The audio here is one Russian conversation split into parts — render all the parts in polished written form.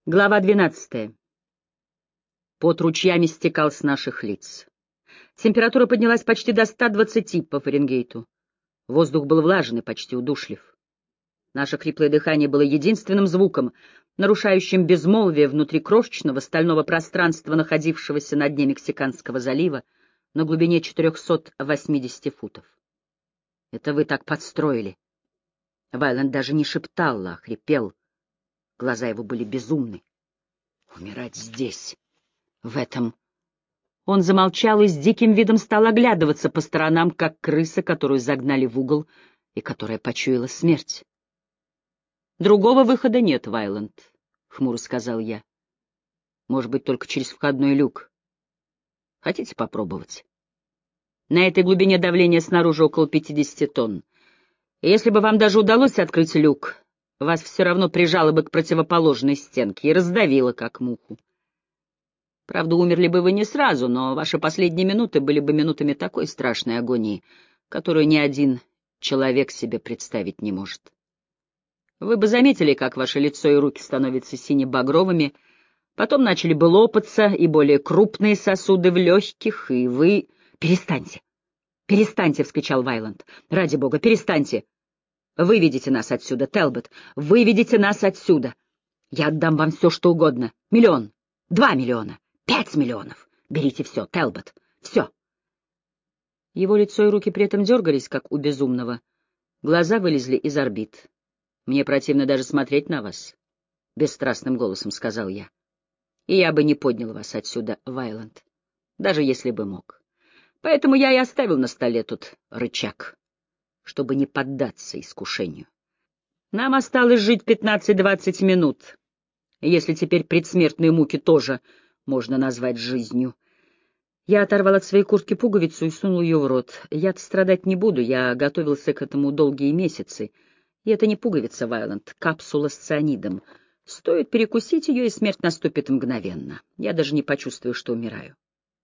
Глава 12. Пот ручьями стекал с наших лиц. Температура поднялась почти до 120 по Фаренгейту. Воздух был влажный, почти удушлив. Наше хриплое дыхание было единственным звуком, нарушающим безмолвие внутри крошечного стального пространства, находившегося на дне Мексиканского залива на глубине 480 футов. «Это вы так подстроили». Вайланд даже не шептал, а хрипел. Глаза его были безумны. «Умирать здесь, в этом...» Он замолчал и с диким видом стал оглядываться по сторонам, как крыса, которую загнали в угол и которая почуяла смерть. «Другого выхода нет, Вайланд», — хмуро сказал я. «Может быть, только через входной люк. Хотите попробовать?» На этой глубине давление снаружи около 50 тонн. И если бы вам даже удалось открыть люк, вас все равно прижало бы к противоположной стенке и раздавило, как муху. Правда, умерли бы вы не сразу, но ваши последние минуты были бы минутами такой страшной агонии, которую ни один человек себе представить не может. Вы бы заметили, как ваше лицо и руки становятся сине-багровыми, потом начали бы лопаться и более крупные сосуды в легких, и вы... «Перестаньте! Перестаньте!» — вскричал Вайланд. «Ради бога, перестаньте! Выведите нас отсюда, Телбот! Выведите нас отсюда! Я отдам вам все, что угодно. 1 миллион, 2 миллиона, 5 миллионов! Берите все, Телбот, все!» Его лицо и руки при этом дергались, как у безумного. Глаза вылезли из орбит. «Мне противно даже смотреть на вас», — бесстрастным голосом сказал я. «И я бы не поднял вас отсюда, Вайланд, даже если бы мог. Поэтому я и оставил на столе тут рычаг, чтобы не поддаться искушению. Нам осталось жить 15-20 минут, если теперь предсмертные муки тоже можно назвать жизнью». Я оторвал от своей куртки пуговицу и сунул ее в рот. Я-то страдать не буду, я готовился к этому долгие месяцы. И это не пуговица, Вайланд, капсула с цианидом. Стоит перекусить ее, и смерть наступит мгновенно. Я даже не почувствую, что умираю.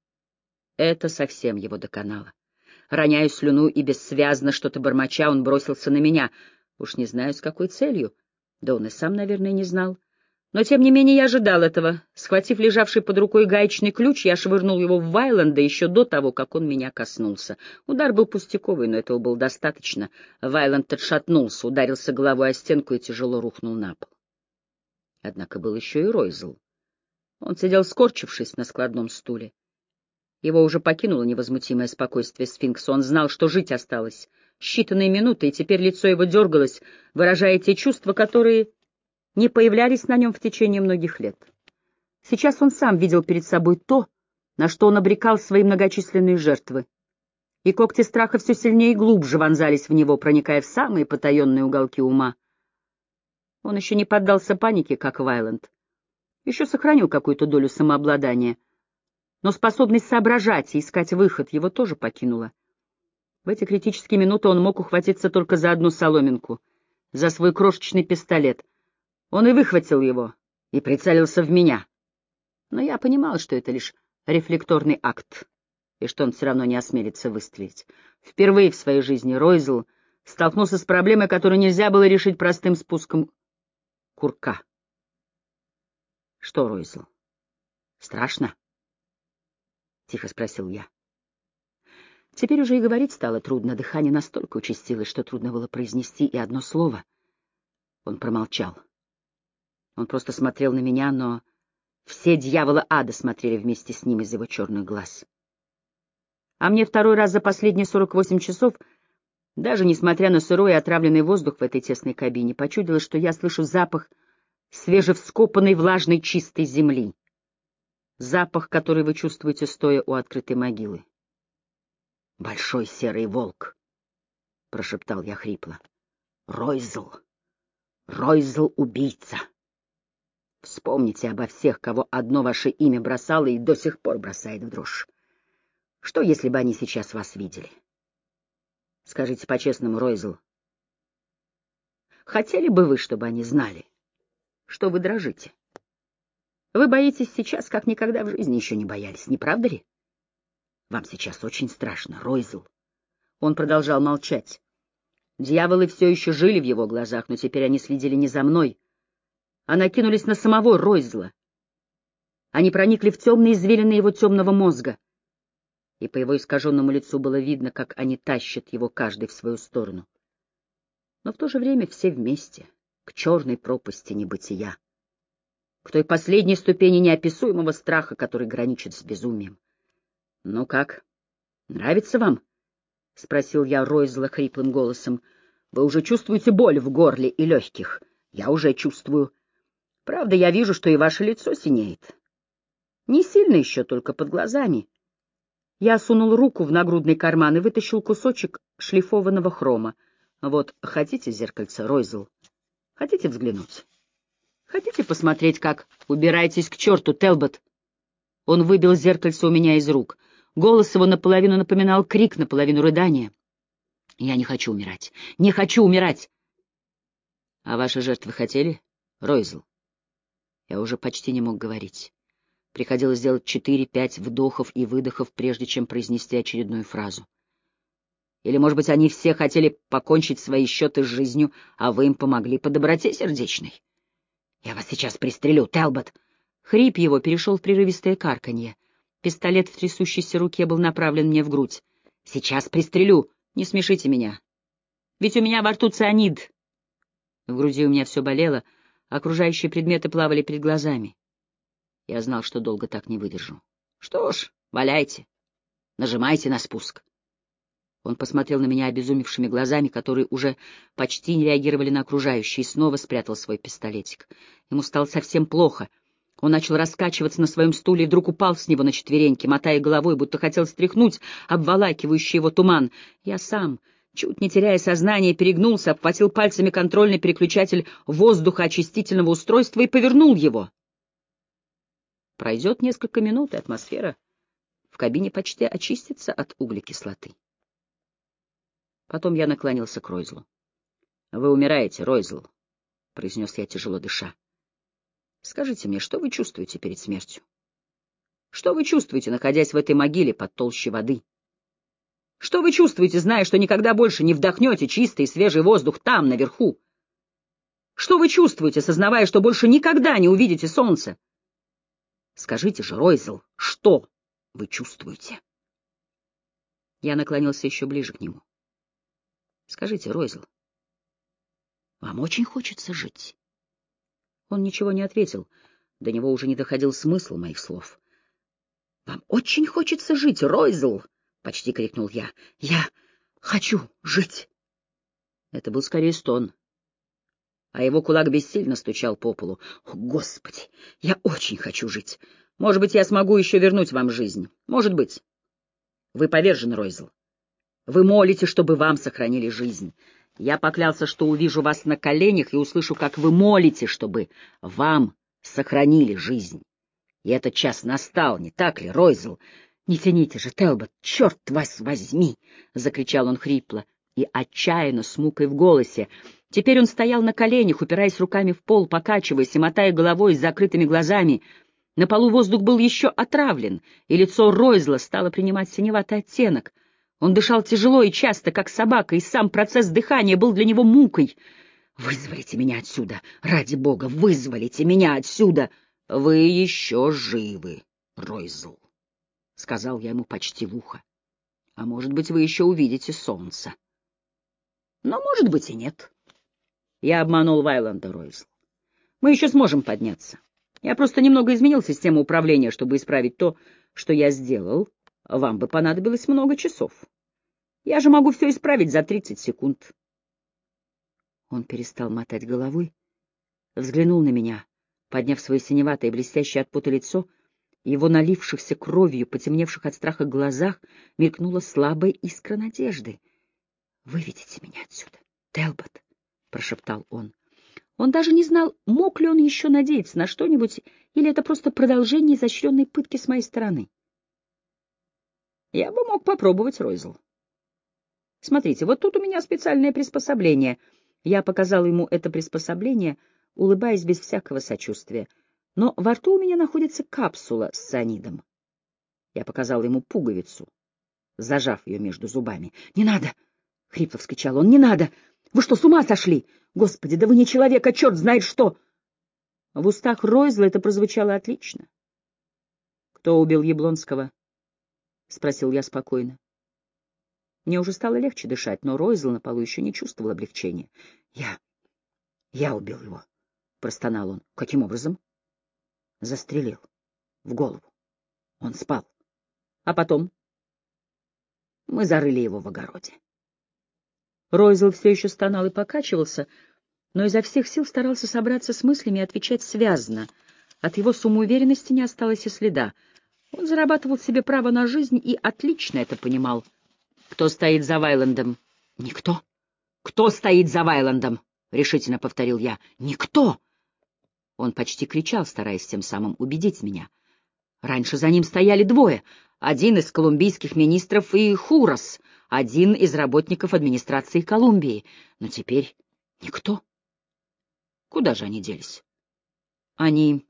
Это совсем его доконало. Роняя слюну и бессвязно что-то бормоча, он бросился на меня. Уж не знаю, с какой целью. Да он и сам, наверное, не знал. Но, тем не менее, я ожидал этого. Схватив лежавший под рукой гаечный ключ, я швырнул его в Вайланда еще до того, как он меня коснулся. Удар был пустяковый, но этого было достаточно. Вайланд отшатнулся, ударился головой о стенку и тяжело рухнул на пол. Однако был еще и Ройзел. Он сидел скорчившись на складном стуле. Его уже покинуло невозмутимое спокойствие сфинкса. Он знал, что жить осталось считанные минуты, и теперь лицо его дергалось, выражая те чувства, которые не появлялись на нем в течение многих лет. Сейчас он сам видел перед собой то, на что он обрекал свои многочисленные жертвы. И когти страха все сильнее и глубже вонзались в него, проникая в самые потаенные уголки ума. Он еще не поддался панике, как Вайланд. Еще сохранил какую-то долю самообладания. Но способность соображать и искать выход его тоже покинула. В эти критические минуты он мог ухватиться только за одну соломинку, за свой крошечный пистолет. Он и выхватил его, и прицелился в меня. Но я понимал, что это лишь рефлекторный акт, и что он все равно не осмелится выстрелить. Впервые в своей жизни Ройзел столкнулся с проблемой, которую нельзя было решить простым спуском курка. — Что, Ройзел, страшно? — тихо спросил я. Теперь уже и говорить стало трудно, дыхание настолько участилось, что трудно было произнести и одно слово. Он промолчал. Он просто смотрел на меня, но все дьяволы ада смотрели вместе с ним из его черных глаз. А мне второй раз за последние 48 часов, даже несмотря на сырой и отравленный воздух в этой тесной кабине, почудилось, что я слышу запах свежевскопанной влажной чистой земли. Запах, который вы чувствуете, стоя у открытой могилы. «Большой серый волк», — прошептал я хрипло. «Ройзел! Ройзел-убийца! Вспомните обо всех, кого одно ваше имя бросало и до сих пор бросает в дрожь. Что, если бы они сейчас вас видели? Скажите по-честному, Ройзел, хотели бы вы, чтобы они знали, что вы дрожите? Вы боитесь сейчас, как никогда в жизни еще не боялись, не правда ли? Вам сейчас очень страшно, Ройзел». Он продолжал молчать. Дьяволы все еще жили в его глазах, но теперь они следили не за мной, а накинулись на самого Ройзла. Они проникли в темные извилины его темного мозга, и по его искаженному лицу было видно, как они тащат его каждый в свою сторону. Но в то же время все вместе, к черной пропасти небытия, к той последней ступени неописуемого страха, который граничит с безумием. — Ну как, нравится вам? — спросил я Ройзла хриплым голосом. — Вы уже чувствуете боль в горле и легких? Я уже чувствую. Правда, я вижу, что и ваше лицо синеет. Не сильно еще, только под глазами. Я сунул руку в нагрудный карман и вытащил кусочек шлифованного хрома. Вот, хотите зеркальце, Ройзл? Хотите взглянуть? Хотите посмотреть, как... Убирайтесь к черту, Телбот! Он выбил зеркальце у меня из рук. Голос его наполовину напоминал крик, наполовину рыдание. Я не хочу умирать. Не хочу умирать! А ваши жертвы хотели, Ройзл? Я уже почти не мог говорить. Приходилось сделать 4-5 вдохов и выдохов, прежде чем произнести очередную фразу. Или, может быть, они все хотели покончить свои счеты с жизнью, а вы им помогли по доброте сердечной? Я вас сейчас пристрелю, Телбот! Хрип его перешел в прерывистое карканье. Пистолет в трясущейся руке был направлен мне в грудь. Сейчас пристрелю! Не смешите меня. Ведь у меня во рту цианид. В груди у меня все болело, окружающие предметы плавали перед глазами. Я знал, что долго так не выдержу. Что ж, валяйте. Нажимайте на спуск. Он посмотрел на меня обезумевшими глазами, которые уже почти не реагировали на окружающие, и снова спрятал свой пистолетик. Ему стало совсем плохо. Он начал раскачиваться на своем стуле и вдруг упал с него на четвереньки, мотая головой, будто хотел стряхнуть обволакивающий его туман. Я сам, чуть не теряя сознание, перегнулся, обхватил пальцами контрольный переключатель воздухоочистительного устройства и повернул его. Пройдет несколько минут, и атмосфера в кабине почти очистится от углекислоты. Потом я наклонился к Ройзлу. — Вы умираете, Ройзл, — произнес я, тяжело дыша. — Скажите мне, что вы чувствуете перед смертью? Что вы чувствуете, находясь в этой могиле под толщей воды? Что вы чувствуете, зная, что никогда больше не вдохнете чистый и свежий воздух там, наверху? Что вы чувствуете, сознавая, что больше никогда не увидите солнце? Скажите же, Ройзл, что вы чувствуете? Я наклонился еще ближе к нему. Скажите, Ройзл, вам очень хочется жить? Он ничего не ответил. До него уже не доходил смысл моих слов. Вам очень хочется жить, Ройзл! Почти крикнул я. Я хочу жить! Это был скорее стон, а его кулак бессильно стучал по полу. О, Господи, я очень хочу жить. Может быть, я смогу еще вернуть вам жизнь. Может быть. Вы повержены, Ройзл. Вы молите, чтобы вам сохранили жизнь. Я поклялся, что увижу вас на коленях и услышу, как вы молите, чтобы вам сохранили жизнь. И этот час настал, не так ли, Ройзл? Не тяните же, Телбот, черт вас возьми! — закричал он хрипло и отчаянно, с мукой в голосе. Теперь он стоял на коленях, упираясь руками в пол, покачиваясь и мотая головой с закрытыми глазами. На полу воздух был еще отравлен, и лицо Ройзла стало принимать синеватый оттенок. Он дышал тяжело и часто, как собака, и сам процесс дыхания был для него мукой. «Вызволите меня отсюда! Ради бога, вызволите меня отсюда!» «Вы еще живы, Ройзл», — сказал я ему почти в ухо. «А может быть, вы еще увидите солнце. Но, может быть, и нет». Я обманул Вайланда, Ройзл. «Мы еще сможем подняться. Я просто немного изменил систему управления, чтобы исправить то, что я сделал. Вам бы понадобилось много часов. Я же могу все исправить за 30 секунд». Он перестал мотать головой, взглянул на меня, подняв свое синеватое, блестящее от пота лицо. Его налившихся кровью, потемневших от страха глазах, мелькнула слабая искра надежды. — Выведите меня отсюда, Телбот, — прошептал он. Он даже не знал, мог ли он еще надеяться на что-нибудь, или это просто продолжение изощренной пытки с моей стороны. Я бы мог попробовать, Ройзл. Смотрите, вот тут у меня специальное приспособление. Я показал ему это приспособление, улыбаясь без всякого сочувствия. Но во рту у меня находится капсула с цианидом. Я показал ему пуговицу, зажав ее между зубами. — Не надо! — хрипло вскричал он. — Не надо! Вы что, с ума сошли? Господи, да вы не человек, а черт знает что! В устах Ройзла это прозвучало отлично. «Кто убил Яблонского?» — спросил я спокойно. Мне уже стало легче дышать, но Ройзл на полу еще не чувствовал облегчения. Я убил его», — простонал он. «Каким образом?» «Застрелил. В голову. Он спал. А потом мы зарыли его в огороде». Ройзл все еще стонал и покачивался, но изо всех сил старался собраться с мыслями и отвечать связно. От его самоуверенности не осталось и следа. Он зарабатывал себе право на жизнь и отлично это понимал. «Кто стоит за Вайландом?» «Никто». «Кто стоит за Вайландом?» — решительно повторил я. «Никто!» Он почти кричал, стараясь тем самым убедить меня. Раньше за ним стояли двое. Один из колумбийских министров и Хурос, один из работников администрации Колумбии. Но теперь никто. Куда же они делись? Они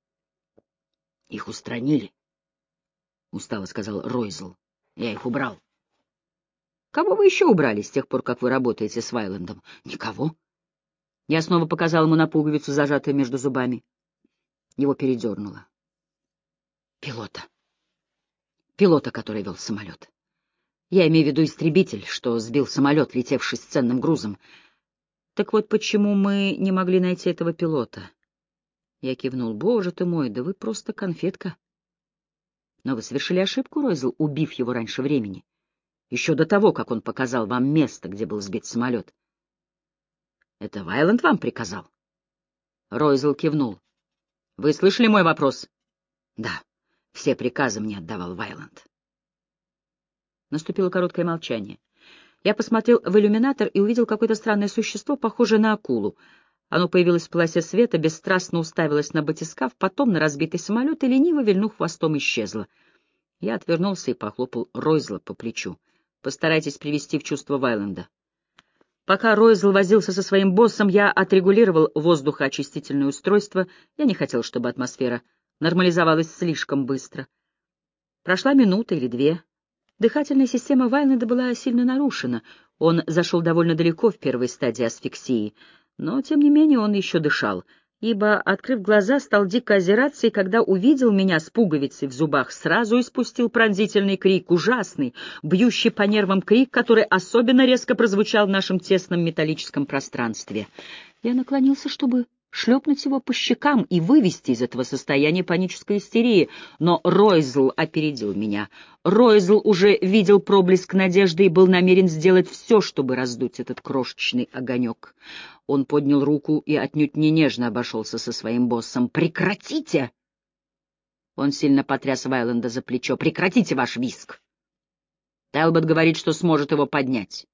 их устранили, — устало сказал Ройзл. Я их убрал. Кого вы еще убрали с тех пор, как вы работаете с Вайландом? Никого. Я снова показал ему на пуговицу, зажатую между зубами. Его передернуло. Пилота. Пилота, который вел самолет. Я имею в виду истребитель, что сбил самолет, летевший с ценным грузом. Так вот, почему мы не могли найти этого пилота? Я кивнул. Боже ты мой, да вы просто конфетка. Но вы совершили ошибку, Ройзл, убив его раньше времени. Еще до того, как он показал вам место, где был сбит самолет. Это Вайланд вам приказал? Ройзл кивнул. Вы слышали мой вопрос? Да, все приказы мне отдавал Вайланд. Наступило короткое молчание. Я посмотрел в иллюминатор и увидел какое-то странное существо, похожее на акулу. Оно появилось в полосе света, бесстрастно уставилось на батискаф, потом на разбитый самолет и, лениво вильнув хвостом, исчезло. Я отвернулся и похлопал Ройзла по плечу. Постарайтесь привести в чувство Вайланда. Пока Ройзл возился со своим боссом, я отрегулировал воздухоочистительное устройство. Я не хотел, чтобы атмосфера нормализовалась слишком быстро. Прошла минута или две. Дыхательная система Вайланда была сильно нарушена. Он зашел довольно далеко в первой стадии асфиксии, но, тем не менее, он еще дышал, ибо, открыв глаза, стал дико озираться, и когда увидел меня с пуговицей в зубах, сразу испустил пронзительный крик, ужасный, бьющий по нервам крик, который особенно резко прозвучал в нашем тесном металлическом пространстве. Я наклонился, чтобы шлепнуть его по щекам и вывести из этого состояния панической истерии, но Ройзл опередил меня. Ройзл уже видел проблеск надежды и был намерен сделать все, чтобы раздуть этот крошечный огонек. Он поднял руку и отнюдь не нежно обошелся со своим боссом. «Прекратите!» Он сильно потряс Вайланда за плечо. «Прекратите ваш визг! Талбот говорит, что сможет его поднять».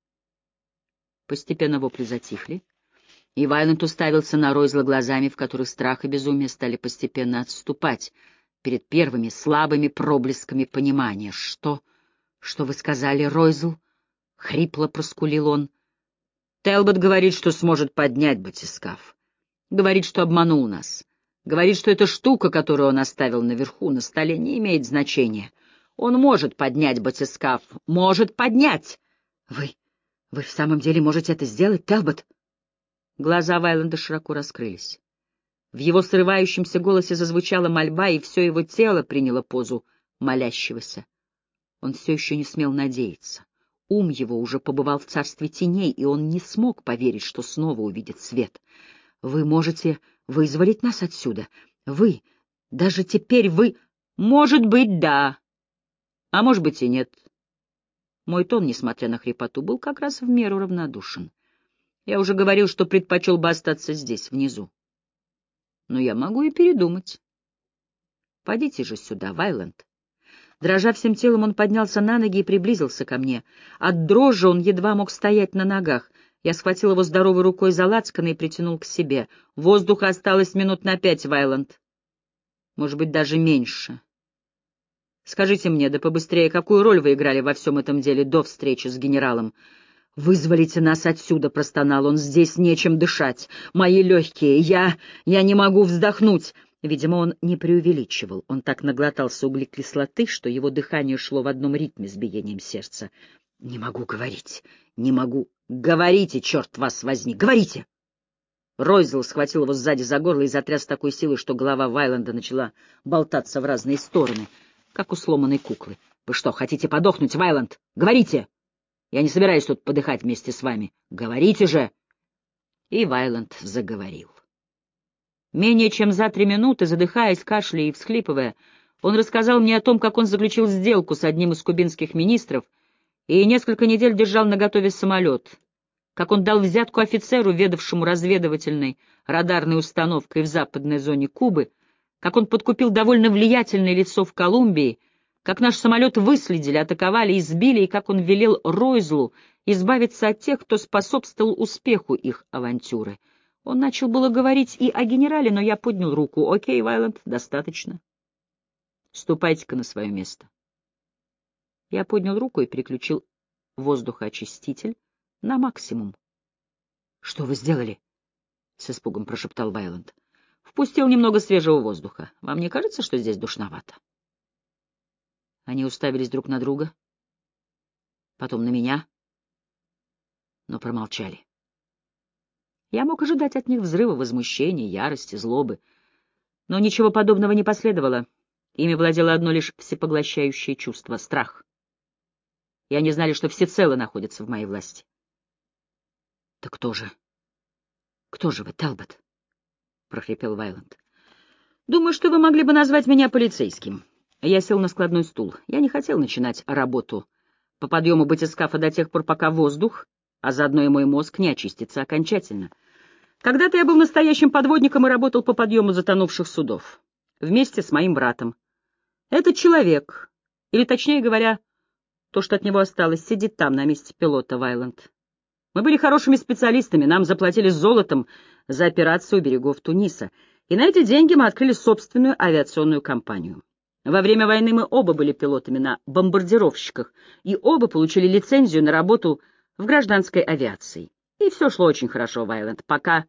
Постепенно вопли затихли. И Вайланд уставился на Ройзла глазами, в которых страх и безумие стали постепенно отступать перед первыми слабыми проблесками понимания. Что вы сказали, Ройзл?» — хрипло проскулил он. «Телбот говорит, что сможет поднять батискаф. Говорит, что обманул нас. Говорит, что эта штука, которую он оставил наверху на столе, не имеет значения. Он может поднять батискаф. Может поднять!» Вы в самом деле можете это сделать, Телбот?» Глаза Вайланда широко раскрылись. В его срывающемся голосе зазвучала мольба, и все его тело приняло позу молящегося. Он все еще не смел надеяться. Ум его уже побывал в царстве теней, и он не смог поверить, что снова увидит свет. «Вы можете вызволить нас отсюда? Вы, даже теперь вы...» «Может быть, да, а может быть и нет». Мой тон, несмотря на хрипоту, был как раз в меру равнодушен. Я уже говорил, что предпочел бы остаться здесь, внизу. Но я могу и передумать. Подите же сюда, Вайланд. Дрожа всем телом, он поднялся на ноги и приблизился ко мне. От дрожи он едва мог стоять на ногах. Я схватил его здоровой рукой за лацканы и притянул к себе. Воздуха осталось минут на 5, Вайланд. Может быть, даже меньше. Скажите мне, да побыстрее, какую роль вы играли во всем этом деле до встречи с генералом? «Вызволите нас отсюда», — простонал он, — «здесь нечем дышать. Мои легкие, я не могу вздохнуть». Видимо, он не преувеличивал. Он так наглотался углекислоты, что его дыхание шло в одном ритме с биением сердца. «Не могу говорить, не могу». «Говорите, черт вас возьми, говорите!» Ройзел схватил его сзади за горло и затряс с такой силой, что голова Вайланда начала болтаться в разные стороны, как у сломанной куклы. — Вы что, хотите подохнуть, Вайланд? Говорите! Я не собираюсь тут подыхать вместе с вами. Говорите же! И Вайланд заговорил. Менее чем за 3 минуты, задыхаясь, кашляя и всхлипывая, он рассказал мне о том, как он заключил сделку с одним из кубинских министров и несколько недель держал наготове самолет, как он дал взятку офицеру, ведавшему разведывательной радарной установкой в западной зоне Кубы, как он подкупил довольно влиятельное лицо в Колумбии, как наш самолет выследили, атаковали и сбили, и как он велел Ройзлу избавиться от тех, кто способствовал успеху их авантюры. Он начал было говорить и о генерале, но я поднял руку. «Окей, Вайланд, достаточно. Ступайте-ка на свое место». Я поднял руку и переключил воздухоочиститель на максимум. — Что вы сделали? — с испугом прошептал Вайланд. — Впустил немного свежего воздуха. Вам не кажется, что здесь душновато? Они уставились друг на друга, потом на меня, но промолчали. Я мог ожидать от них взрыва возмущения, ярости, злобы, но ничего подобного не последовало. Ими владело одно лишь всепоглощающее чувство — страх. И они знали, что всецело находятся в моей власти. — Так кто же? Кто же вы, Талбот? — прохрипел Вайланд. — Думаю, что вы могли бы назвать меня полицейским. Я сел на складной стул. Я не хотел начинать работу по подъему батискафа до тех пор, пока воздух, а заодно и мой мозг, не очистится окончательно. Когда-то я был настоящим подводником и работал по подъему затонувших судов. Вместе с моим братом. Этот человек, или точнее говоря, то, что от него осталось, сидит там, на месте пилота, Вайланд. Мы были хорошими специалистами, нам заплатили золотом за операцию у берегов Туниса, и на эти деньги мы открыли собственную авиационную компанию. Во время войны мы оба были пилотами на бомбардировщиках, и оба получили лицензию на работу в гражданской авиации. И все шло очень хорошо, Вайланд, пока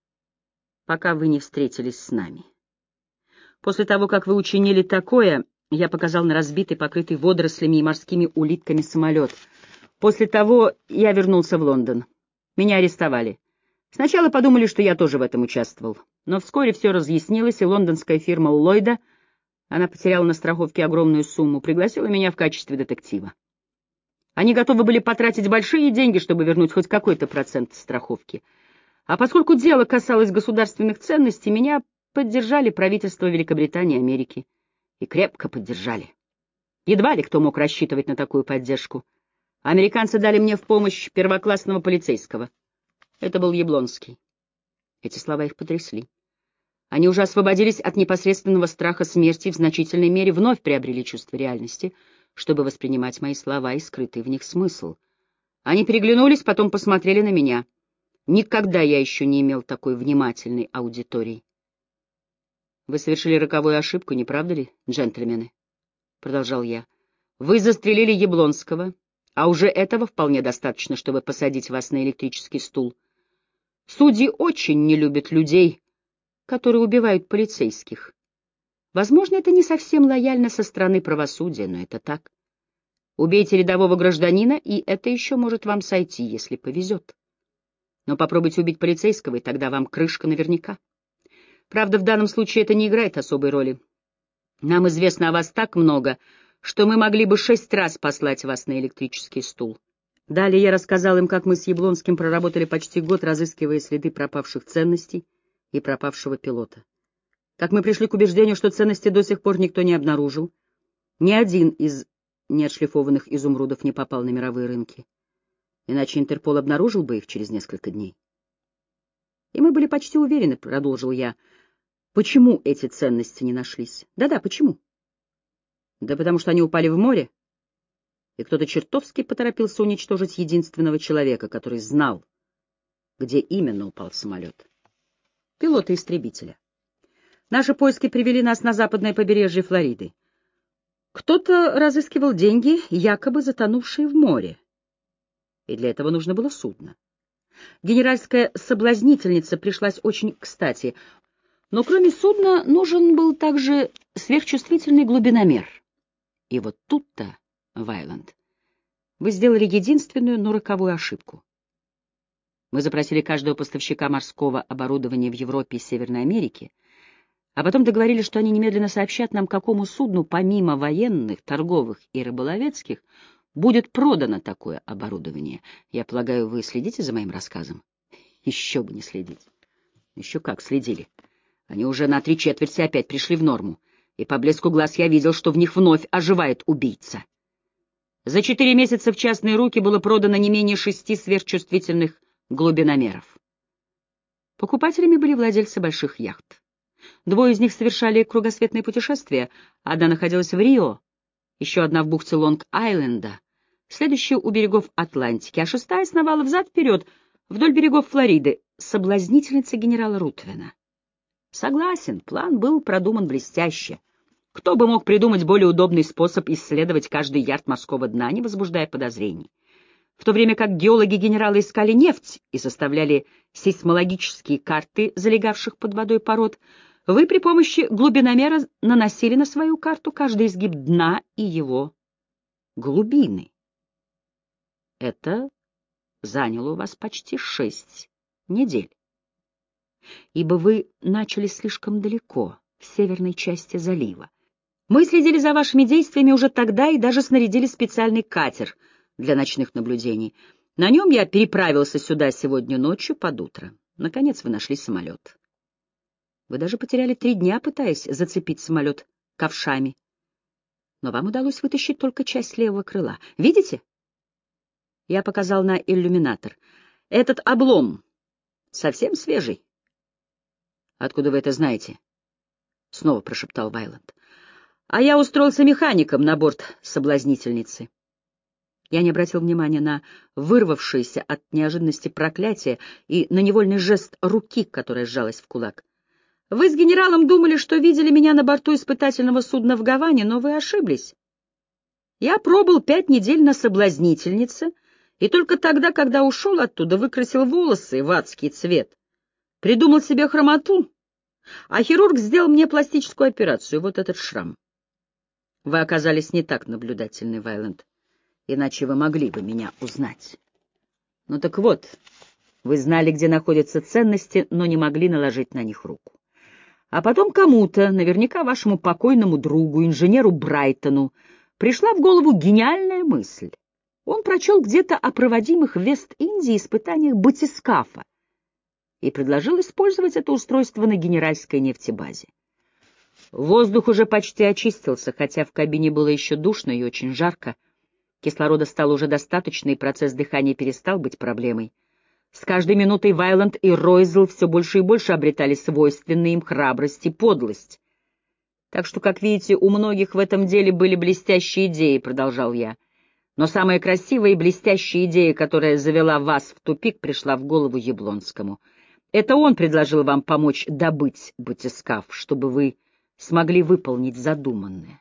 вы не встретились с нами. После того, как вы учинили такое, я показал на разбитый, покрытый водорослями и морскими улитками самолет. После того я вернулся в Лондон. Меня арестовали. Сначала подумали, что я тоже в этом участвовал. Но вскоре все разъяснилось, и лондонская фирма Ллойда, она потеряла на страховке огромную сумму, пригласила меня в качестве детектива. Они готовы были потратить большие деньги, чтобы вернуть хоть какой-то процент страховки. А поскольку дело касалось государственных ценностей, меня поддержали правительство Великобритании и Америки. И крепко поддержали. Едва ли кто мог рассчитывать на такую поддержку. Американцы дали мне в помощь первоклассного полицейского. Это был Яблонский. Эти слова их потрясли. Они уже освободились от непосредственного страха смерти и в значительной мере вновь приобрели чувство реальности, чтобы воспринимать мои слова и скрытый в них смысл. Они переглянулись, потом посмотрели на меня. Никогда я еще не имел такой внимательной аудитории. «Вы совершили роковую ошибку, не правда ли, джентльмены?» — продолжал я. «Вы застрелили Яблонского, а уже этого вполне достаточно, чтобы посадить вас на электрический стул. Судьи очень не любят людей, которые убивают полицейских. Возможно, это не совсем лояльно со стороны правосудия, но это так. Убейте рядового гражданина, и это еще может вам сойти, если повезет. Но попробуйте убить полицейского, и тогда вам крышка наверняка. Правда, в данном случае это не играет особой роли. Нам известно о вас так много, что мы могли бы 6 раз послать вас на электрический стул». Далее я рассказал им, как мы с Яблонским проработали почти год, разыскивая следы пропавших ценностей и пропавшего пилота. Как мы пришли к убеждению, что ценности до сих пор никто не обнаружил. Ни один из неотшлифованных изумрудов не попал на мировые рынки. Иначе Интерпол обнаружил бы их через несколько дней. И мы были почти уверены, продолжил я, почему эти ценности не нашлись. Да-да, почему? Да потому что они упали в море, и кто-то чертовски поторопился уничтожить единственного человека, который знал, где именно упал самолет. Пилота-истребителя. Наши поиски привели нас на западное побережье Флориды. Кто-то разыскивал деньги, якобы затонувшие в море. И для этого нужно было судно. Генеральская соблазнительница пришлась очень кстати, но кроме судна нужен был также сверхчувствительный глубиномер. И вот тут-то, Вайланд, вы сделали единственную, но роковую ошибку. Мы запросили каждого поставщика морского оборудования в Европе и Северной Америке, а потом договорились, что они немедленно сообщат нам, какому судну, помимо военных, торговых и рыболовецких, будет продано такое оборудование. Я полагаю, вы следите за моим рассказом? Еще бы не следить. Еще как следили. Они уже на 3/4 опять пришли в норму, и по блеску глаз я видел, что в них вновь оживает убийца. За 4 месяца в частные руки было продано не менее 6 сверхчувствительных глубиномеров. Покупателями были владельцы больших яхт. 2 из них совершали кругосветные путешествия, одна находилась в Рио, еще одна в бухте Лонг-Айленда, следующая у берегов Атлантики, а 6-я сновала взад-вперед вдоль берегов Флориды, соблазнительница генерала Рутвена. Согласен, план был продуман блестяще. Кто бы мог придумать более удобный способ исследовать каждый ярд морского дна, не возбуждая подозрений? В то время как геологи генерала искали нефть и составляли сейсмологические карты залегавших под водой пород, вы при помощи глубиномера наносили на свою карту каждый изгиб дна и его глубины. Это заняло у вас почти 6 недель, ибо вы начали слишком далеко, в северной части залива. Мы следили за вашими действиями уже тогда и даже снарядили специальный катер для ночных наблюдений. На нем я переправился сюда сегодня ночью под утро. Наконец вы нашли самолет. Вы даже потеряли 3 дня, пытаясь зацепить самолет ковшами. Но вам удалось вытащить только часть левого крыла. Видите? Я показал на иллюминатор. Этот облом совсем свежий. Откуда вы это знаете? Снова прошептал Вайланд. А я устроился механиком на борт соблазнительницы. Я не обратил внимания на вырвавшееся от неожиданности проклятие и на невольный жест руки, которая сжалась в кулак. Вы с генералом думали, что видели меня на борту испытательного судна в Гаване, но вы ошиблись. Я пробыл 5 недель на соблазнительнице, и только тогда, когда ушел оттуда, выкрасил волосы в адский цвет, придумал себе хромоту, а хирург сделал мне пластическую операцию, вот этот шрам. Вы оказались не так наблюдательны, Вайланд, иначе вы могли бы меня узнать. Ну так вот, вы знали, где находятся ценности, но не могли наложить на них руку. А потом кому-то, наверняка вашему покойному другу, инженеру Брайтону, пришла в голову гениальная мысль. Он прочел где-то о проводимых в Вест-Индии испытаниях батискафа и предложил использовать это устройство на генеральской нефтебазе. Воздух уже почти очистился, хотя в кабине было еще душно и очень жарко. Кислорода стало уже достаточно, и процесс дыхания перестал быть проблемой. С каждой минутой Вайланд и Ройзел все больше и больше обретали свойственные им храбрость и подлость. Так что, как видите, у многих в этом деле были блестящие идеи, продолжал я. Но самая красивая и блестящая идея, которая завела вас в тупик, пришла в голову Яблонскому. Это он предложил вам помочь добыть батискаф, чтобы вы смогли выполнить задуманное.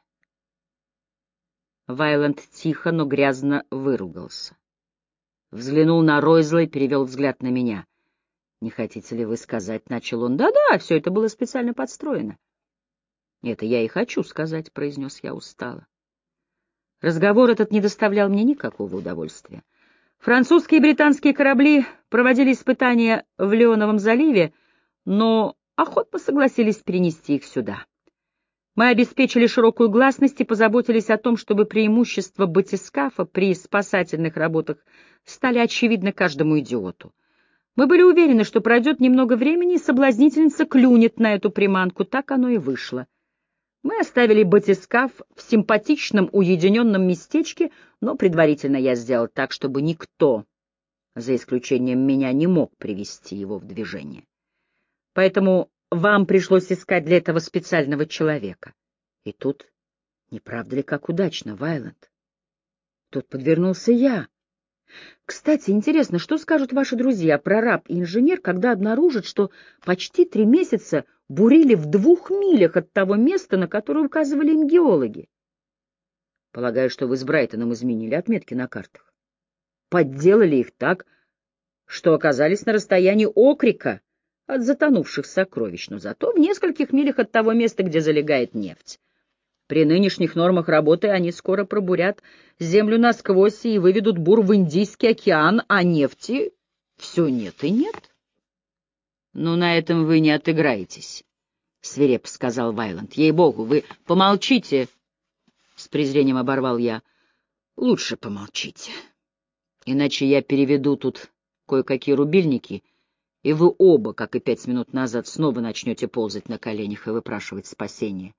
Вайланд тихо, но грязно выругался. Взглянул на Ройзла и перевел взгляд на меня. «Не хотите ли вы сказать?» — начал он. «Да-да, все это было специально подстроено». «Это я и хочу сказать», — произнес я устало. Разговор этот не доставлял мне никакого удовольствия. Французские и британские корабли проводили испытания в Леоновом заливе, но охотно согласились перенести их сюда. Мы обеспечили широкую гласность и позаботились о том, чтобы преимущества батискафа при спасательных работах стали очевидны каждому идиоту. Мы были уверены, что пройдет немного времени, и соблазнительница клюнет на эту приманку. Так оно и вышло. Мы оставили батискаф в симпатичном уединенном местечке, но предварительно я сделал так, чтобы никто, за исключением меня, не мог привести его в движение. Поэтому вам пришлось искать для этого специального человека. И тут, не правда ли, как удачно, Вайланд? Тут подвернулся я. Кстати, интересно, что скажут ваши друзья, прораб и инженер, когда обнаружат, что почти 3 месяца бурили в 2 милях от того места, на которое указывали им геологи? Полагаю, что вы с Брайтоном изменили отметки на картах. Подделали их так, что оказались на расстоянии окрика от затонувших сокровищ, но зато в нескольких милях от того места, где залегает нефть. При нынешних нормах работы они скоро пробурят землю насквозь и выведут бур в Индийский океан, а нефти Все нет и нет. Ну, на этом вы не отыграетесь, — свирепо сказал Вайланд. Ей-богу, вы помолчите, — с презрением оборвал я. Лучше помолчите. Иначе я переведу тут кое-какие рубильники, и вы оба, как и 5 минут назад, снова начнете ползать на коленях и выпрашивать спасение.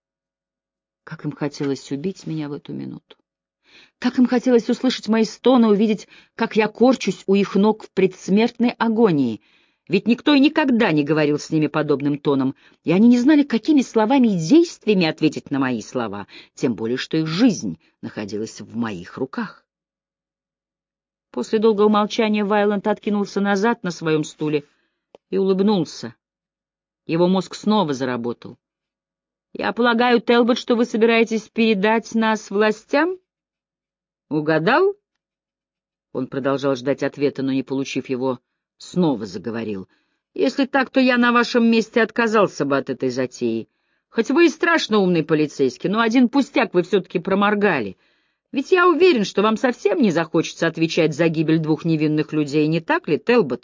Как им хотелось убить меня в эту минуту. Как им хотелось услышать мои стоны, увидеть, как я корчусь у их ног в предсмертной агонии. Ведь никто и никогда не говорил с ними подобным тоном, и они не знали, какими словами и действиями ответить на мои слова, тем более что их жизнь находилась в моих руках. После долгого молчания Вайланд откинулся назад на своем стуле и улыбнулся. Его мозг снова заработал. «Я полагаю, Телбот, что вы собираетесь передать нас властям?» «Угадал?» Он продолжал ждать ответа, но, не получив его, снова заговорил. «Если так, то я на вашем месте отказался бы от этой затеи. Хоть вы и страшно умный полицейский, но один пустяк вы все-таки проморгали. Ведь я уверен, что вам совсем не захочется отвечать за гибель 2 невинных людей, не так ли, Телбот?»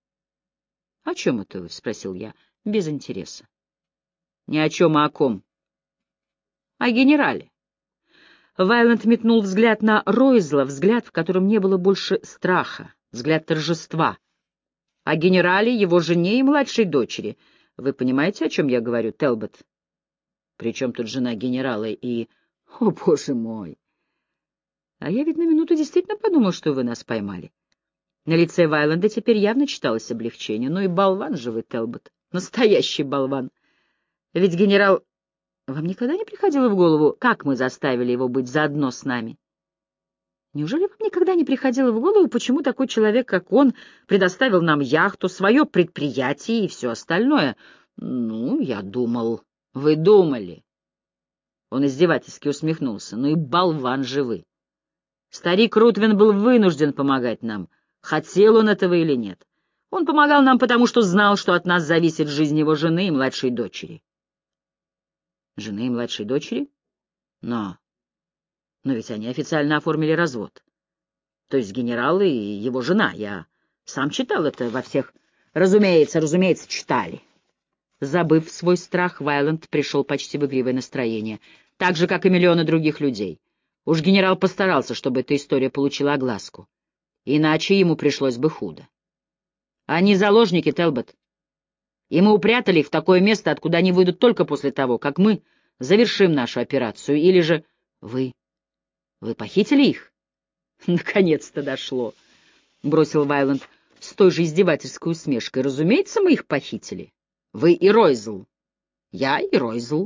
«О чем это вы?» — спросил я, без интереса. «Ни о чем, а о ком?» «О генерале». Вайланд метнул взгляд на Ройзла, взгляд, в котором не было больше страха, взгляд торжества. О генерале, его жене и младшей дочери. Вы понимаете, о чем я говорю, Телбот? Причем тут жена генерала и... О, боже мой! А я ведь на минуту действительно подумал, что вы нас поймали. На лице Вайланда теперь явно читалось облегчение. Ну и болван же вы, Телбот. Настоящий болван. Ведь генерал... Вам никогда не приходило в голову, как мы заставили его быть заодно с нами? Неужели вам никогда не приходило в голову, почему такой человек, как он, предоставил нам яхту, свое предприятие и все остальное? Ну, я думал... Вы думали. Он издевательски усмехнулся. Ну и болван же вы. Старик Рутвин был вынужден помогать нам, хотел он этого или нет. Он помогал нам, потому что знал, что от нас зависит жизнь его жены и младшей дочери. Жены и младшей дочери? Но ведь они официально оформили развод. То есть генерал и его жена. Я сам читал это во всех... Разумеется, читали. Забыв свой страх, Вайланд пришел почти в игривое настроение, так же, как и миллионы других людей. Уж генерал постарался, чтобы эта история получила огласку. Иначе ему пришлось бы худо. Они заложники, Телбот. И мы упрятали их в такое место, откуда они выйдут только после того, как мы завершим нашу операцию. Или же вы похитили их? Наконец-то дошло, — бросил Вайланд с той же издевательской усмешкой. Разумеется, мы их похитили. Вы и Ройзл. Я и Ройзл.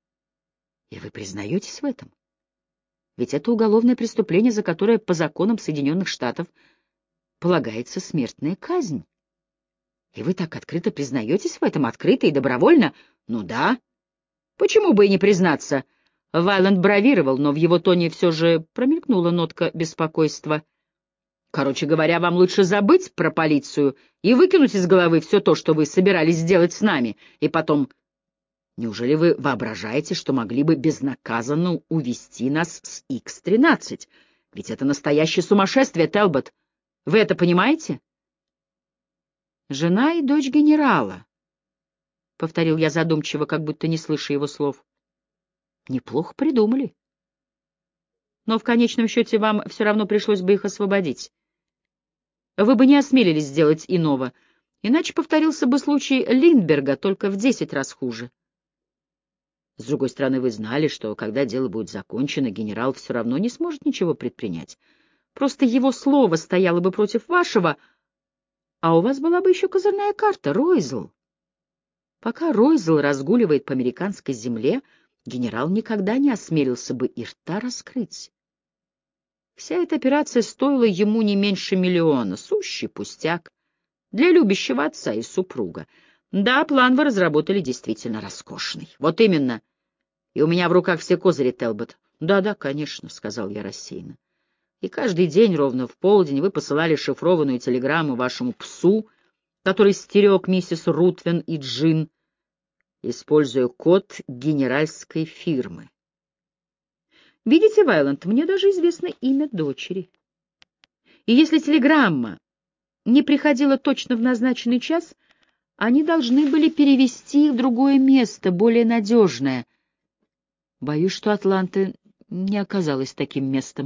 И вы признаетесь в этом? Ведь это уголовное преступление, за которое по законам Соединенных Штатов полагается смертная казнь. И вы так открыто признаетесь в этом, открыто и добровольно? Ну да. Почему бы и не признаться? Вайланд бравировал, но в его тоне все же промелькнула нотка беспокойства. Короче говоря, вам лучше забыть про полицию и выкинуть из головы все то, что вы собирались сделать с нами. И потом, неужели вы воображаете, что могли бы безнаказанно увести нас с Х-13? Ведь это настоящее сумасшествие, Телбот. Вы это понимаете? Жена и дочь генерала, — повторил я задумчиво, как будто не слыша его слов. Неплохо придумали. Но в конечном счете вам все равно пришлось бы их освободить. Вы бы не осмелились сделать иного, иначе повторился бы случай Линдберга, только в 10 раз хуже. С другой стороны, вы знали, что, когда дело будет закончено, генерал все равно не сможет ничего предпринять. Просто его слово стояло бы против вашего, а у вас была бы еще козырная карта — Ройзл. Пока Ройзл разгуливает по американской земле, генерал никогда не осмелился бы и рта раскрыть. Вся эта операция стоила ему не меньше миллиона, сущий пустяк, для любящего отца и супруга. Да, план вы разработали действительно роскошный. Вот именно. И у меня в руках все козыри, Телбот. Да, конечно, — сказал я рассеянно. И каждый день ровно в полдень вы посылали шифрованную телеграмму вашему псу, который стерег миссис Рутвин и Джин, используя код генеральской фирмы. Видите, Вайланд, мне даже известно имя дочери. И если телеграмма не приходила точно в назначенный час, они должны были перевести их в другое место, более надежное. Боюсь, что Атланта не оказалась таким местом.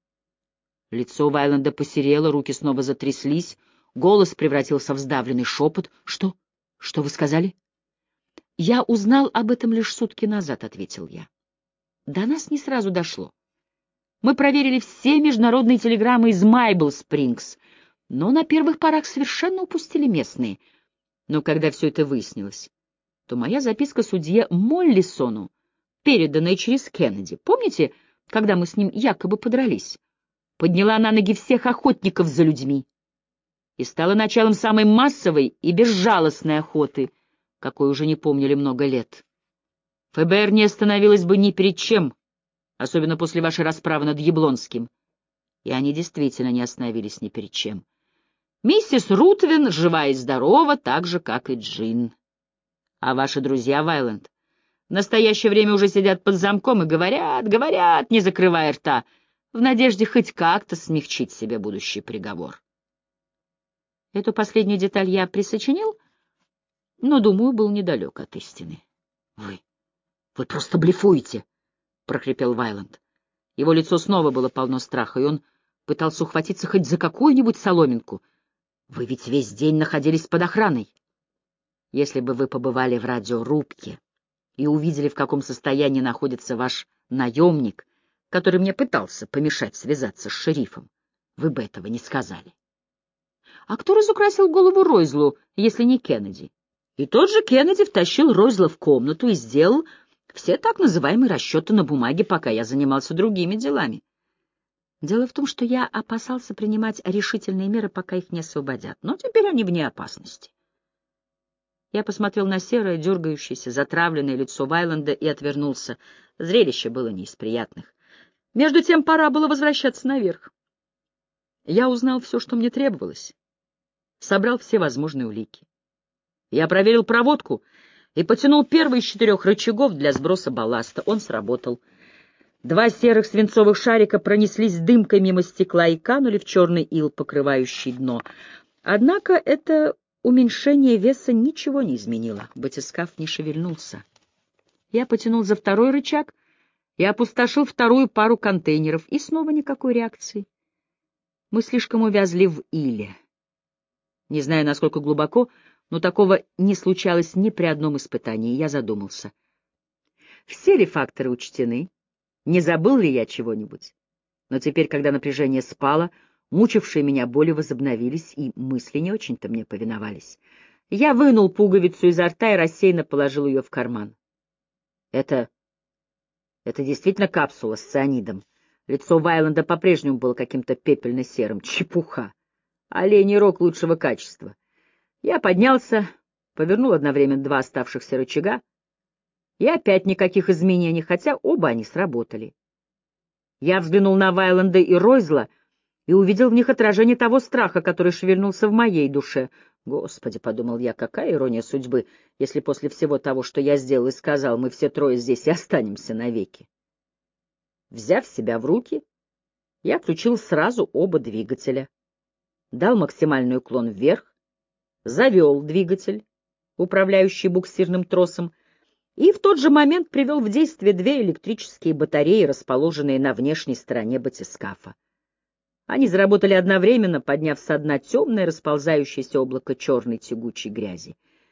Лицо Вайланда посерело, руки снова затряслись, голос превратился в сдавленный шепот. — Что? Что вы сказали? — Я узнал об этом лишь сутки назад, — ответил я. До нас не сразу дошло. Мы проверили все международные телеграммы из Майбл-Спрингс, но на первых порах совершенно упустили местные. Но когда все это выяснилось, то моя записка судье Моллисону, переданная через Кеннеди, помните, когда мы с ним якобы подрались, подняла на ноги всех охотников за людьми и стала началом самой массовой и безжалостной охоты, какой уже не помнили много лет. ФБР не остановилось бы ни перед чем, особенно после вашей расправы над Яблонским. И они действительно не остановились ни перед чем. Миссис Рутвин жива и здорова, так же, как и Джин. А ваши друзья, Вайланд, в настоящее время уже сидят под замком и говорят, не закрывая рта, в надежде хоть как-то смягчить себе будущий приговор. Эту последнюю деталь я присочинил, но, думаю, был недалек от истины. — Вы просто блефуете! — прохрипел Вайланд. Его лицо снова было полно страха, и он пытался ухватиться хоть за какую-нибудь соломинку. — Вы ведь весь день находились под охраной. Если бы вы побывали в радиорубке и увидели, в каком состоянии находится ваш наемник, который мне пытался помешать связаться с шерифом, вы бы этого не сказали. А кто разукрасил голову Ройзлу, если не Кеннеди? И тот же Кеннеди втащил Ройзла в комнату и сделал все так называемые расчеты на бумаге, пока я занимался другими делами. Дело в том, что я опасался принимать решительные меры, пока их не освободят, но теперь они вне опасности. Я посмотрел на серое, дергающееся, затравленное лицо Вайланда и отвернулся. Зрелище было не из приятных. Между тем пора было возвращаться наверх. Я узнал все, что мне требовалось. Собрал все возможные улики. Я проверил проводку и потянул первый из 4 рычагов для сброса балласта. Он сработал. 2 серых свинцовых шарика пронеслись дымкой мимо стекла и канули в черный ил, покрывающий дно. Однако это уменьшение веса ничего не изменило. Батискаф не шевельнулся. Я потянул за 2-й рычаг и опустошил 2-ю пару контейнеров, и снова никакой реакции. Мы слишком увязли в иле. Не знаю, насколько глубоко, но такого не случалось ни при одном испытании. Я задумался. Все ли факторы учтены? Не забыл ли я чего-нибудь? Но теперь, когда напряжение спало, мучившие меня боли возобновились, и мысли не очень-то мне повиновались. Я вынул пуговицу изо рта и рассеянно положил ее в карман. Это действительно капсула с цианидом. Лицо Вайланда по-прежнему было каким-то пепельно-серым. Чепуха. Оленей рог лучшего качества. Я поднялся, повернул одновременно 2 оставшихся рычага, и опять никаких изменений, хотя оба они сработали. Я взглянул на Вайланда и Ройзла и увидел в них отражение того страха, который шевельнулся в моей душе. Господи, — подумал я, — какая ирония судьбы, если после всего того, что я сделал и сказал, мы все 3 здесь и останемся навеки. Взяв себя в руки, я включил сразу оба двигателя, дал максимальный уклон вверх, завел двигатель, управляющий буксирным тросом, и в тот же момент привел в действие 2 электрические батареи, расположенные на внешней стороне батискафа. Они заработали одновременно, подняв со дна темное расползающееся облако черной тягучей грязи.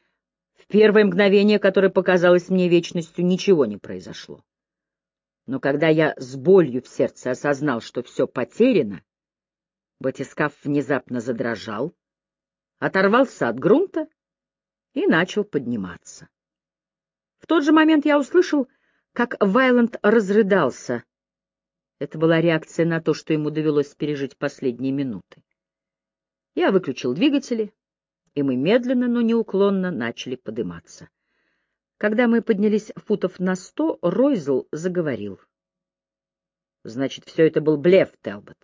В первое мгновение, которое показалось мне вечностью, ничего не произошло. Но когда я с болью в сердце осознал, что все потеряно, батискаф внезапно задрожал, оторвался от грунта и начал подниматься. В тот же момент я услышал, как Вайланд разрыдался. Это была реакция на то, что ему довелось пережить последние минуты. Я выключил двигатели, и мы медленно, но неуклонно начали подниматься. Когда мы поднялись футов на 100, Ройзл заговорил. — Значит, все это был блеф, Телбот.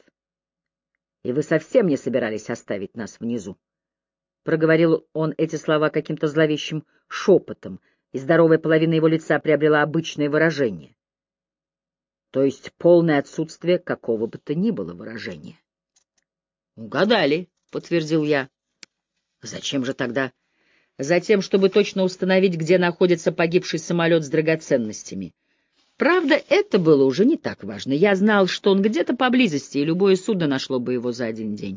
И вы совсем не собирались оставить нас внизу. Проговорил он эти слова каким-то зловещим шепотом, и здоровая половина его лица приобрела обычное выражение. То есть полное отсутствие какого бы то ни было выражения. — Угадали, подтвердил я. Зачем же тогда? Затем, чтобы точно установить, где находится погибший самолет с драгоценностями. Правда, это было уже не так важно. Я знал, что он где-то поблизости, и любое судно нашло бы его за один день.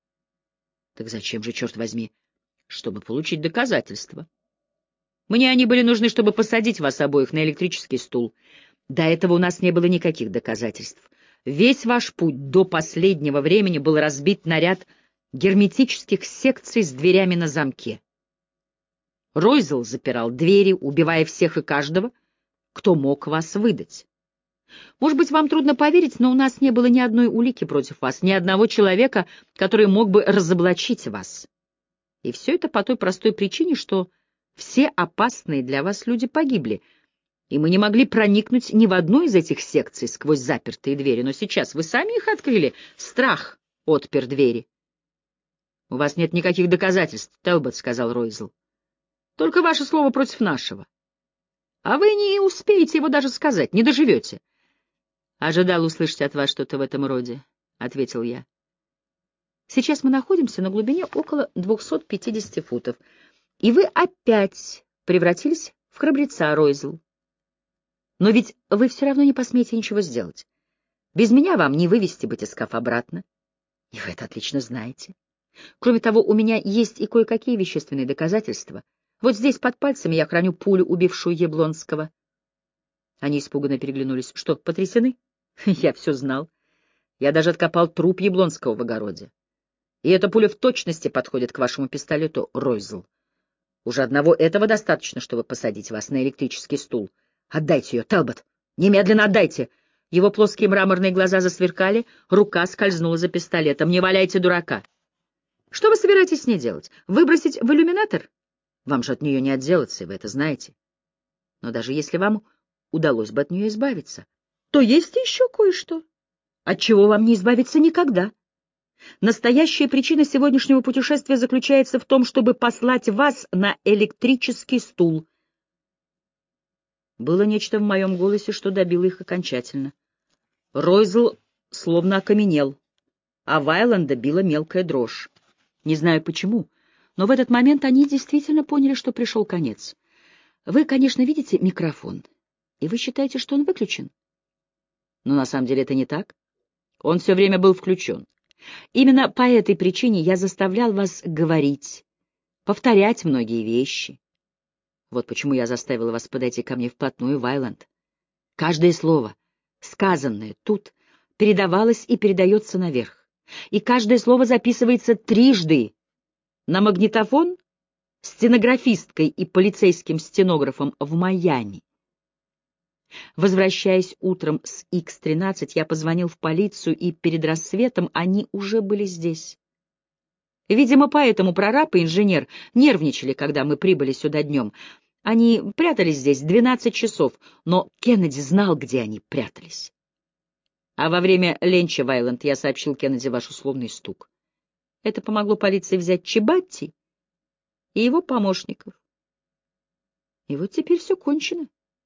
Так зачем же, черт возьми? Чтобы получить доказательства. Мне они были нужны, чтобы посадить вас обоих на электрический стул. До этого у нас не было никаких доказательств. Весь ваш путь до последнего времени был разбит на ряд герметических секций с дверями на замке. Ройзел запирал двери, убивая всех и каждого, кто мог вас выдать. Может быть, вам трудно поверить, но у нас не было ни одной улики против вас, ни одного человека, который мог бы разоблачить вас. И все это по той простой причине, что все опасные для вас люди погибли, и мы не могли проникнуть ни в одну из этих секций сквозь запертые двери. Но сейчас вы сами их открыли. Страх отпер двери. — У вас нет никаких доказательств, Телбот, — сказал Ройзел. — Только ваше слово против нашего. А вы не успеете его даже сказать, не доживете. — Ожидал услышать от вас что-то в этом роде, — ответил я. Сейчас мы находимся на глубине около 250 футов, и вы опять превратились в храбреца, Ройзел. Но ведь вы все равно не посмеете ничего сделать. Без меня вам не вывести батискаф обратно, и вы это отлично знаете. Кроме того, у меня есть и кое-какие вещественные доказательства. Вот здесь под пальцами я храню пулю, убившую Яблонского. Они испуганно переглянулись. Что, потрясены? Я все знал. Я даже откопал труп Яблонского в огороде. И эта пуля в точности подходит к вашему пистолету, Ройзел. Уже одного этого достаточно, чтобы посадить вас на электрический стул. Отдайте ее, Телбот! Немедленно отдайте! Его плоские мраморные глаза засверкали, рука скользнула за пистолетом. Не валяйте дурака! Что вы собираетесь с ней делать? Выбросить в иллюминатор? Вам же от нее не отделаться, и вы это знаете. Но даже если вам удалось бы от нее избавиться, то есть еще кое-что, от чего вам не избавиться никогда. Настоящая причина сегодняшнего путешествия заключается в том, чтобы послать вас на электрический стул. Было нечто в моем голосе, что добило их окончательно. Ройзел словно окаменел, а Вайланда била мелкая дрожь. Не знаю почему, но в этот момент они действительно поняли, что пришел конец. Вы, конечно, видите микрофон, и вы считаете, что он выключен. Но на самом деле это не так. Он все время был включен. Именно по этой причине я заставлял вас говорить, повторять многие вещи. Вот почему я заставил вас подойти ко мне вплотную, Вайланд. Каждое слово, сказанное тут, передавалось и передается наверх. И каждое слово записывается трижды на магнитофон стенографисткой и полицейским стенографом в Майами. Возвращаясь утром с Х-13, я позвонил в полицию, и перед рассветом они уже были здесь. Видимо, поэтому прораб и инженер нервничали, когда мы прибыли сюда днем. Они прятались здесь 12 часов, но Кеннеди знал, где они прятались. А во время ленча, Вайланд, я сообщил Кеннеди ваш условный стук. Это помогло полиции взять Чибатти и его помощников. И вот теперь все кончено.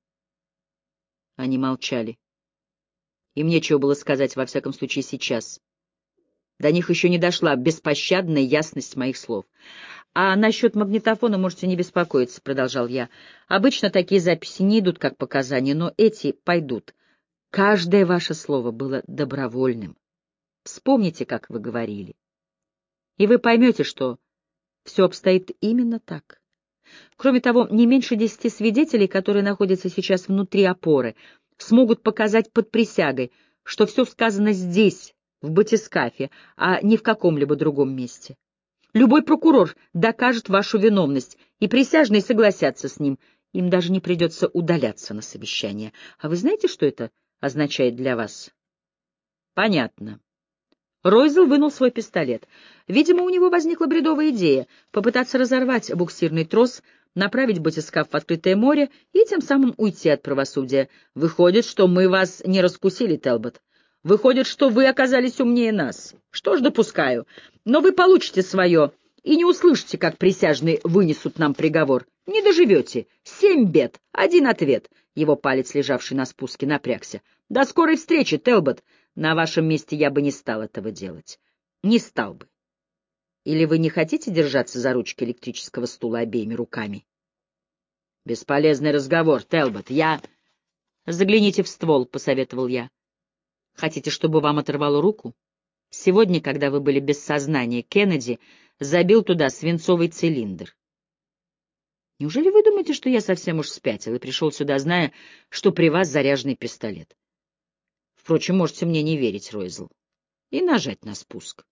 Они молчали. Им нечего было сказать, во всяком случае, сейчас. До них еще не дошла беспощадная ясность моих слов. «А насчет магнитофона можете не беспокоиться», — продолжал я. «Обычно такие записи не идут как показания, но эти пойдут. Каждое ваше слово было добровольным. Вспомните, как вы говорили. И вы поймете, что все обстоит именно так. Кроме того, не меньше 10 свидетелей, которые находятся сейчас внутри опоры, смогут показать под присягой, что все сказано здесь, в батискафе, а не в каком-либо другом месте. Любой прокурор докажет вашу виновность, и присяжные согласятся с ним. Им даже не придется удаляться на совещание. А вы знаете, что это означает для вас? Понятно. Ройзел вынул свой пистолет. Видимо, у него возникла бредовая идея — попытаться разорвать буксирный трос, направить батискаф в открытое море и тем самым уйти от правосудия. Выходит, что мы вас не раскусили, Телбот. Выходит, что вы оказались умнее нас. Что ж, допускаю. Но вы получите свое и не услышите, как присяжные вынесут нам приговор. Не доживете. 7 бед, 1 ответ. Его палец, лежавший на спуске, напрягся. До скорой встречи, Телбот. На вашем месте я бы не стал этого делать. Не стал бы. Или вы не хотите держаться за ручки электрического стула обеими руками? Бесполезный разговор, Телбот. Загляните в ствол, — посоветовал я. Хотите, чтобы вам оторвало руку? Сегодня, когда вы были без сознания, Кеннеди забил туда свинцовый цилиндр. Неужели вы думаете, что я совсем уж спятил и пришел сюда, зная, что при вас заряженный пистолет? Впрочем, можете мне не верить, Ройзл, и нажать на спуск.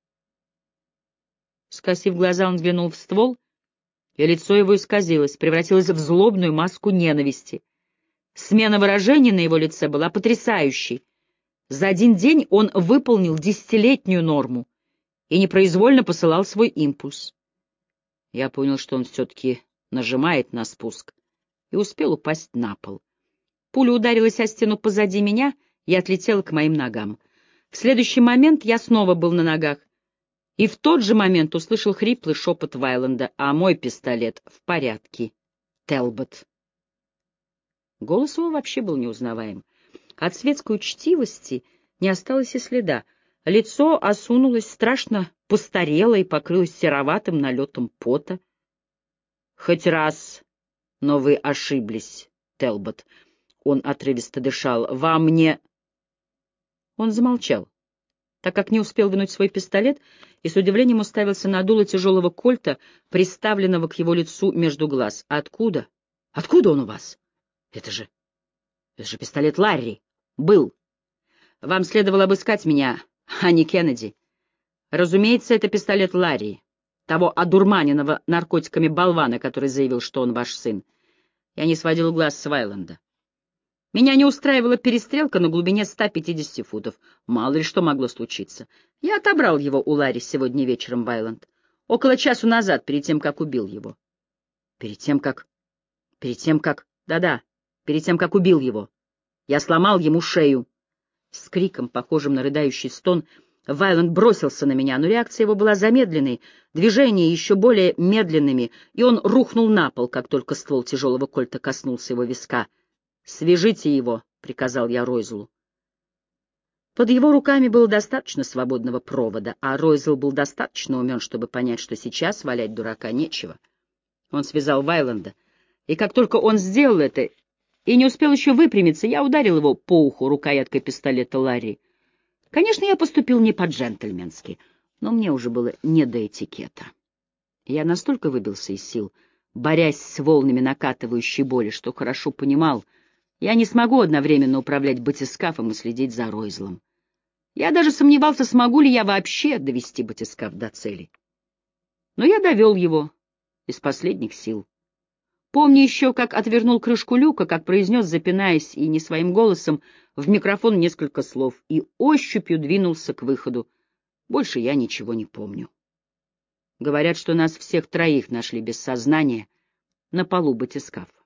Скосив глаза, он взглянул в ствол, и лицо его исказилось, превратилось в злобную маску ненависти. Смена выражений на его лице была потрясающей. За один день он выполнил 10-летнюю норму и непроизвольно посылал свой импульс. Я понял, что он все-таки нажимает на спуск, и успел упасть на пол. Пуля ударилась о стену позади меня и отлетела к моим ногам. В следующий момент я снова был на ногах, и в тот же момент услышал хриплый шепот Вайланда: «А мой пистолет в порядке, Телбот». Голос его вообще был неузнаваем. От светской учтивости не осталось и следа. Лицо осунулось, страшно постарело и покрылось сероватым налетом пота. «Хоть раз, но вы ошиблись, Телбот», — он отрывисто дышал. «Вам не...» Он замолчал, так как не успел вынуть свой пистолет, и с удивлением уставился на дуло тяжелого кольта, приставленного к его лицу между глаз. «Откуда? Откуда он у вас? Это же пистолет Ларри. Был. Вам следовало обыскать меня, а не Кеннеди. Разумеется, это пистолет Ларри, того одурманенного наркотиками болвана, который заявил, что он ваш сын. Я не сводил глаз с Вайланда. Меня не устраивала перестрелка на глубине 150 футов. Мало ли что могло случиться. Я отобрал его у Ларри сегодня вечером, Вайланд. Около часу назад, перед тем, как убил его. Перед тем, как убил его. Я сломал ему шею. С криком, похожим на рыдающий стон, Вайланд бросился на меня, но реакция его была замедленной, движения еще более медленными, и он рухнул на пол, как только ствол тяжелого кольта коснулся его виска. «Свяжите его», — приказал я Ройзлу. Под его руками было достаточно свободного провода, а Ройзл был достаточно умен, чтобы понять, что сейчас валять дурака нечего. Он связал Вайланда, и как только он сделал это и не успел еще выпрямиться, я ударил его по уху рукояткой пистолета Ларри. Конечно, я поступил не по-джентльменски, но мне уже было не до этикета. Я настолько выбился из сил, борясь с волнами накатывающей боли, что хорошо понимал, я не смогу одновременно управлять батискафом и следить за Ройзлом. Я даже сомневался, смогу ли я вообще довести батискаф до цели. Но я довел его из последних сил. Помню еще, как отвернул крышку люка, как произнес, запинаясь и не своим голосом, в микрофон несколько слов и ощупью двинулся к выходу. Больше я ничего не помню. Говорят, что нас всех троих нашли без сознания на полу батискафа.